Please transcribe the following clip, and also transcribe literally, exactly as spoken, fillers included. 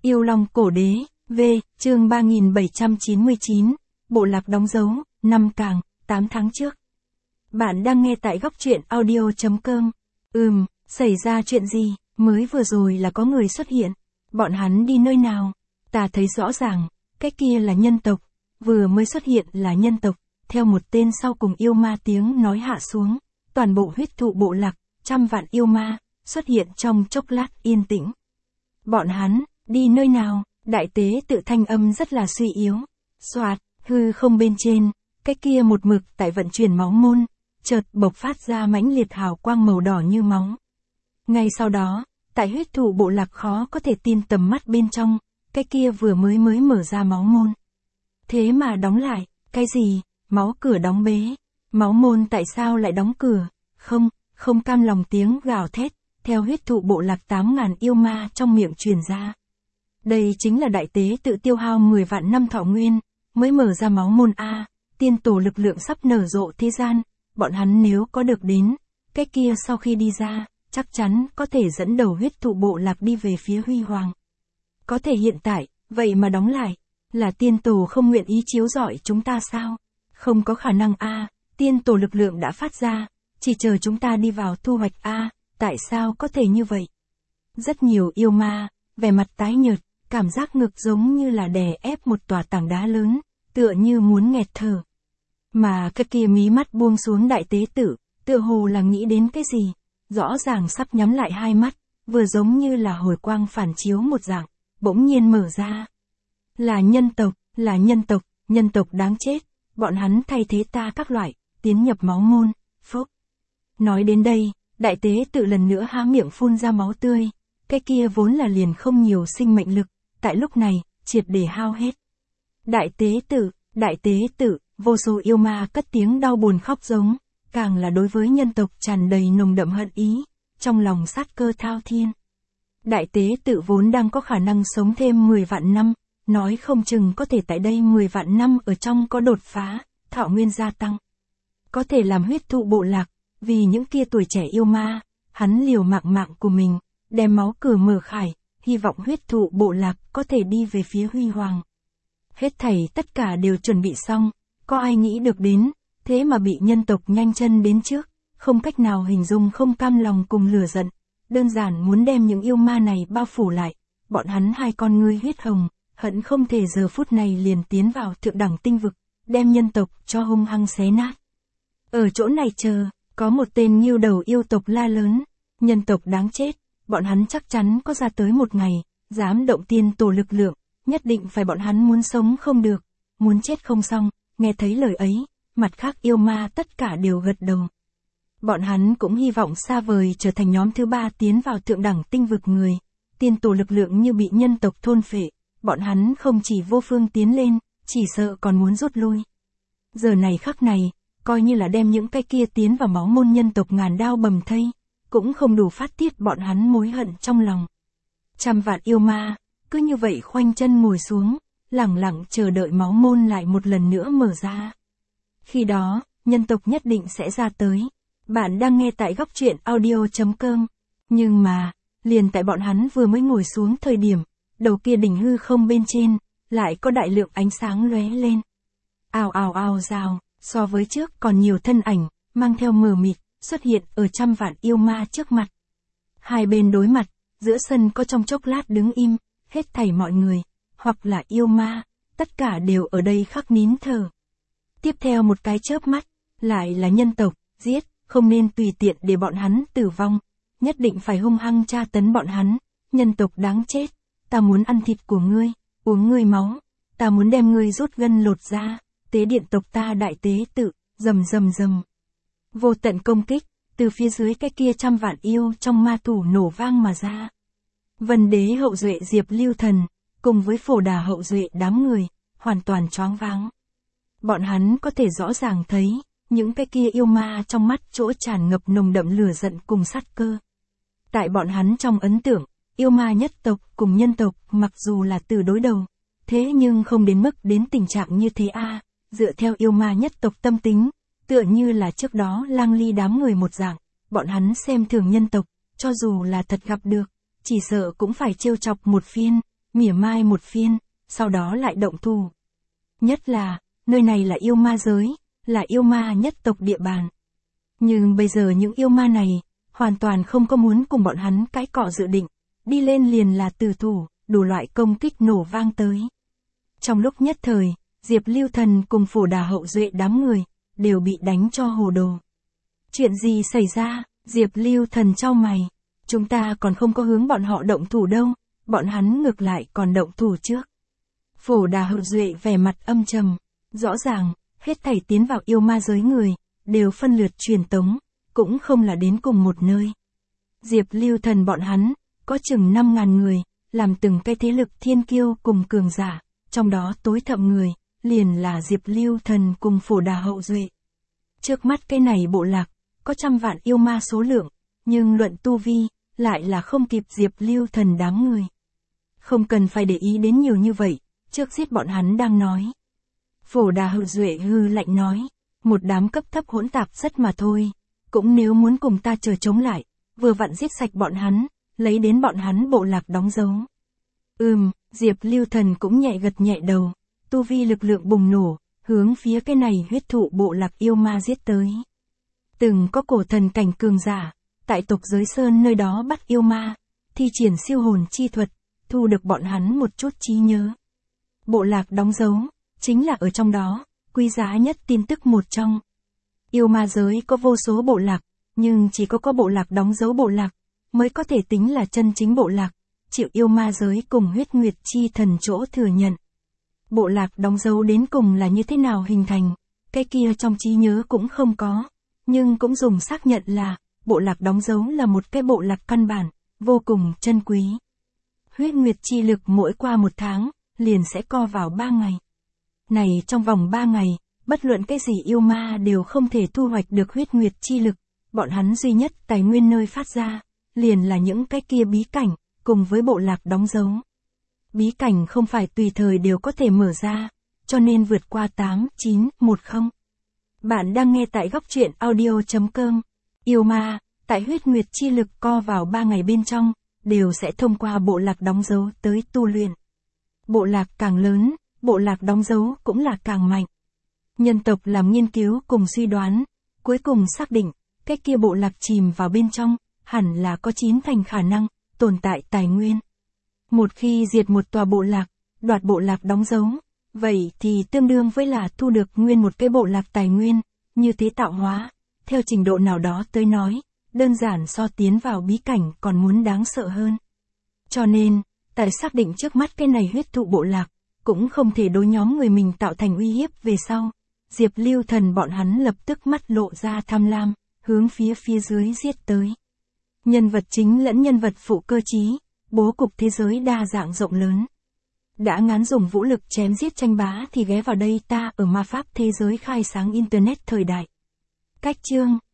Yêu Long Cổ Đế, V, chương ba nghìn bảy trăm chín mươi chín, bộ lạc đóng dấu, năm càng, tám tháng trước. Bạn đang nghe tại góc truyện audio chấm com. Ừm, xảy ra chuyện gì, mới vừa rồi là có người xuất hiện. Bọn hắn đi nơi nào? Ta thấy rõ ràng, cái kia là nhân tộc, vừa mới xuất hiện là nhân tộc, theo một tên sau cùng yêu ma tiếng nói hạ xuống, toàn bộ huyết thụ bộ lạc, trăm vạn yêu ma, xuất hiện trong chốc lát yên tĩnh. Bọn hắn, đi nơi nào? Đại tế tự thanh âm rất là suy yếu. Soạt, hư không bên trên, cái kia một mực tại vận chuyển máu môn, chợt bộc phát ra mãnh liệt hào quang màu đỏ như máu. Ngay sau đó, tại huyết thụ bộ lạc khó có thể tin tầm mắt bên trong, cái kia vừa mới mới mở ra máu môn. Thế mà đóng lại, cái gì? Máu cửa đóng bế. Máu môn tại sao lại đóng cửa? Không, không cam lòng tiếng gào thét, theo huyết thụ bộ lạc tám ngàn yêu ma trong miệng truyền ra. Đây chính là đại tế tự tiêu hao mười vạn năm thọ nguyên, mới mở ra máu môn A, tiên tổ lực lượng sắp nở rộ thế gian, bọn hắn nếu có được đến, cái kia sau khi đi ra, chắc chắn có thể dẫn đầu huyết thụ bộ lạc đi về phía huy hoàng. Có thể hiện tại, vậy mà đóng lại, là tiên tổ không nguyện ý chiếu rọi chúng ta sao? Không có khả năng A, tiên tổ lực lượng đã phát ra, chỉ chờ chúng ta đi vào thu hoạch A, tại sao có thể như vậy? Rất nhiều yêu ma, vẻ mặt tái nhợt, cảm giác ngực giống như là đè ép một tòa tảng đá lớn, tựa như muốn nghẹt thở. Mà cái kia mí mắt buông xuống đại tế tử, tựa hồ là nghĩ đến cái gì, rõ ràng sắp nhắm lại hai mắt, vừa giống như là hồi quang phản chiếu một dạng, bỗng nhiên mở ra. Là nhân tộc, là nhân tộc, nhân tộc đáng chết, bọn hắn thay thế ta các loại, tiến nhập máu môn, phốc. Nói đến đây, đại tế tự lần nữa há miệng phun ra máu tươi, cái kia vốn là liền không nhiều sinh mệnh lực, tại lúc này, triệt để hao hết. Đại tế tử, đại tế tử, vô số yêu ma cất tiếng đau buồn khóc giống, càng là đối với nhân tộc tràn đầy nồng đậm hận ý, trong lòng sát cơ thao thiên. Đại tế tử vốn đang có khả năng sống thêm mười vạn năm, nói không chừng có thể tại đây mười vạn năm ở trong có đột phá, thọ nguyên gia tăng. Có thể làm huyết thụ bộ lạc, vì những kia tuổi trẻ yêu ma, hắn liều mạng mạng của mình, đem máu cửa mở khải, hy vọng huyết thụ bộ lạc có thể đi về phía huy hoàng. Hết thảy tất cả đều chuẩn bị xong, có ai nghĩ được đến, thế mà bị nhân tộc nhanh chân đến trước, không cách nào hình dung không cam lòng cùng lửa giận, đơn giản muốn đem những yêu ma này bao phủ lại, bọn hắn hai con ngươi huyết hồng, hận không thể giờ phút này liền tiến vào thượng đẳng tinh vực, đem nhân tộc cho hung hăng xé nát. Ở chỗ này chờ, có một tên nghiêu đầu yêu tộc la lớn, nhân tộc đáng chết, bọn hắn chắc chắn có ra tới một ngày, dám động tiên tổ lực lượng, nhất định phải bọn hắn muốn sống không được, muốn chết không xong, nghe thấy lời ấy, mặt khác yêu ma tất cả đều gật đầu. Bọn hắn cũng hy vọng xa vời trở thành nhóm thứ ba tiến vào thượng đẳng tinh vực người, tiên tổ lực lượng như bị nhân tộc thôn phệ, bọn hắn không chỉ vô phương tiến lên, chỉ sợ còn muốn rút lui. Giờ này khắc này, coi như là đem những cái kia tiến vào máu môn nhân tộc ngàn đao bầm thây, cũng không đủ phát tiết bọn hắn mối hận trong lòng. Trăm vạn yêu ma, cứ như vậy khoanh chân ngồi xuống, lẳng lặng chờ đợi máu môn lại một lần nữa mở ra. Khi đó, nhân tộc nhất định sẽ ra tới. Bạn đang nghe tại góc truyện audio chấm com. Nhưng mà, liền tại bọn hắn vừa mới ngồi xuống thời điểm, đầu kia đỉnh hư không bên trên, lại có đại lượng ánh sáng lóe lên. Ào ào ào rào, so với trước còn nhiều thân ảnh, mang theo mờ mịt, xuất hiện ở trăm vạn yêu ma trước mặt. Hai bên đối mặt, giữa sân có trong chốc lát đứng im, hết thảy mọi người, hoặc là yêu ma, tất cả đều ở đây khắc nín thở. Tiếp theo một cái chớp mắt, lại là nhân tộc, giết, không nên tùy tiện để bọn hắn tử vong, nhất định phải hung hăng tra tấn bọn hắn, nhân tộc đáng chết, ta muốn ăn thịt của ngươi, uống ngươi máu, ta muốn đem ngươi rút gân lột ra, tế điện tộc ta đại tế tự, rầm rầm rầm. Vô tận công kích, từ phía dưới cái kia trăm vạn yêu trong ma thủ nổ vang mà ra. Vân đế hậu duệ Diệp Lưu Thần, cùng với phổ đà hậu duệ đám người, hoàn toàn choáng váng. Bọn hắn có thể rõ ràng thấy, những cái kia yêu ma trong mắt chỗ tràn ngập nồng đậm lửa giận cùng sát cơ. Tại bọn hắn trong ấn tượng, yêu ma nhất tộc cùng nhân tộc mặc dù là từ đối đầu, thế nhưng không đến mức đến tình trạng như thế a. Dựa theo yêu ma nhất tộc tâm tính, tựa như là trước đó Lang Ly đám người một dạng, bọn hắn xem thường nhân tộc, cho dù là thật gặp được, chỉ sợ cũng phải trêu chọc một phiên, mỉa mai một phiên, sau đó lại động thủ. Nhất là, nơi này là yêu ma giới, là yêu ma nhất tộc địa bàn. Nhưng bây giờ những yêu ma này, hoàn toàn không có muốn cùng bọn hắn cãi cọ dự định, đi lên liền là tử thủ, đủ loại công kích nổ vang tới. Trong lúc nhất thời, Diệp Lưu Thần cùng Phổ Đà hậu duệ đám người, đều bị đánh cho hồ đồ. Chuyện gì xảy ra? Diệp Lưu Thần chau mày. Chúng ta còn không có hướng bọn họ động thủ đâu, bọn hắn ngược lại còn động thủ trước. Phổ Đà hậu duệ vẻ mặt âm trầm, rõ ràng, hết thảy tiến vào yêu ma giới người, đều phân lượt truyền tống, cũng không là đến cùng một nơi. Diệp Lưu Thần bọn hắn, có chừng năm ngàn người, làm từng cái thế lực thiên kiêu cùng cường giả, trong đó tối thậm người, liền là Diệp Lưu Thần cùng Phổ Đà hậu duệ. Trước mắt cái này bộ lạc, có trăm vạn yêu ma số lượng, nhưng luận tu vi, lại là không kịp Diệp Lưu Thần đám người. Không cần phải để ý đến nhiều như vậy, trước giết bọn hắn đang nói. Phổ Đà hậu duệ hư lạnh nói, một đám cấp thấp hỗn tạp rất mà thôi, cũng nếu muốn cùng ta chờ chống lại, vừa vặn giết sạch bọn hắn, lấy đến bọn hắn bộ lạc đóng dấu. Ừm, Diệp Lưu Thần cũng nhẹ gật nhẹ đầu, tu vi lực lượng bùng nổ, hướng phía cái này huyết thụ bộ lạc yêu ma giết tới. Từng có cổ thần cảnh cường giả, tại tộc giới sơn nơi đó bắt yêu ma, thi triển siêu hồn chi thuật, thu được bọn hắn một chút trí nhớ. Bộ lạc đóng dấu, chính là ở trong đó, quý giá nhất tin tức một trong. Yêu ma giới có vô số bộ lạc, nhưng chỉ có có bộ lạc đóng dấu bộ lạc, mới có thể tính là chân chính bộ lạc, chịu yêu ma giới cùng huyết nguyệt chi thần chỗ thừa nhận. Bộ lạc đóng dấu đến cùng là như thế nào hình thành, cái kia trong trí nhớ cũng không có, nhưng cũng dùng xác nhận là, bộ lạc đóng dấu là một cái bộ lạc căn bản, vô cùng chân quý. Huyết nguyệt chi lực mỗi qua một tháng, liền sẽ co vào ba ngày. Này trong vòng ba ngày, bất luận cái gì yêu ma đều không thể thu hoạch được huyết nguyệt chi lực, bọn hắn duy nhất tài nguyên nơi phát ra, liền là những cái kia bí cảnh, cùng với bộ lạc đóng dấu. Bí cảnh không phải tùy thời đều có thể mở ra, cho nên vượt qua tám chín một không. Bạn đang nghe tại góc truyện audio chấm com. Yêu ma, tại huyết nguyệt chi lực co vào ba ngày bên trong, đều sẽ thông qua bộ lạc đóng dấu tới tu luyện. Bộ lạc càng lớn, bộ lạc đóng dấu cũng là càng mạnh. Nhân tộc làm nghiên cứu cùng suy đoán, cuối cùng xác định, cái kia bộ lạc chìm vào bên trong, hẳn là có chín thành khả năng, tồn tại tài nguyên. Một khi diệt một tòa bộ lạc, đoạt bộ lạc đóng dấu, vậy thì tương đương với là thu được nguyên một cái bộ lạc tài nguyên, như thế tạo hóa, theo trình độ nào đó tới nói, đơn giản so tiến vào bí cảnh còn muốn đáng sợ hơn. Cho nên, tại xác định trước mắt cái này huyết thụ bộ lạc, cũng không thể đối nhóm người mình tạo thành uy hiếp về sau. Diệp Lưu Thần bọn hắn lập tức mắt lộ ra tham lam, hướng phía phía dưới giết tới. Nhân vật chính lẫn nhân vật phụ cơ trí, bố cục thế giới đa dạng rộng lớn. Đã ngán dùng vũ lực chém giết tranh bá thì ghé vào đây ta ở ma pháp thế giới khai sáng internet thời đại. Cách chương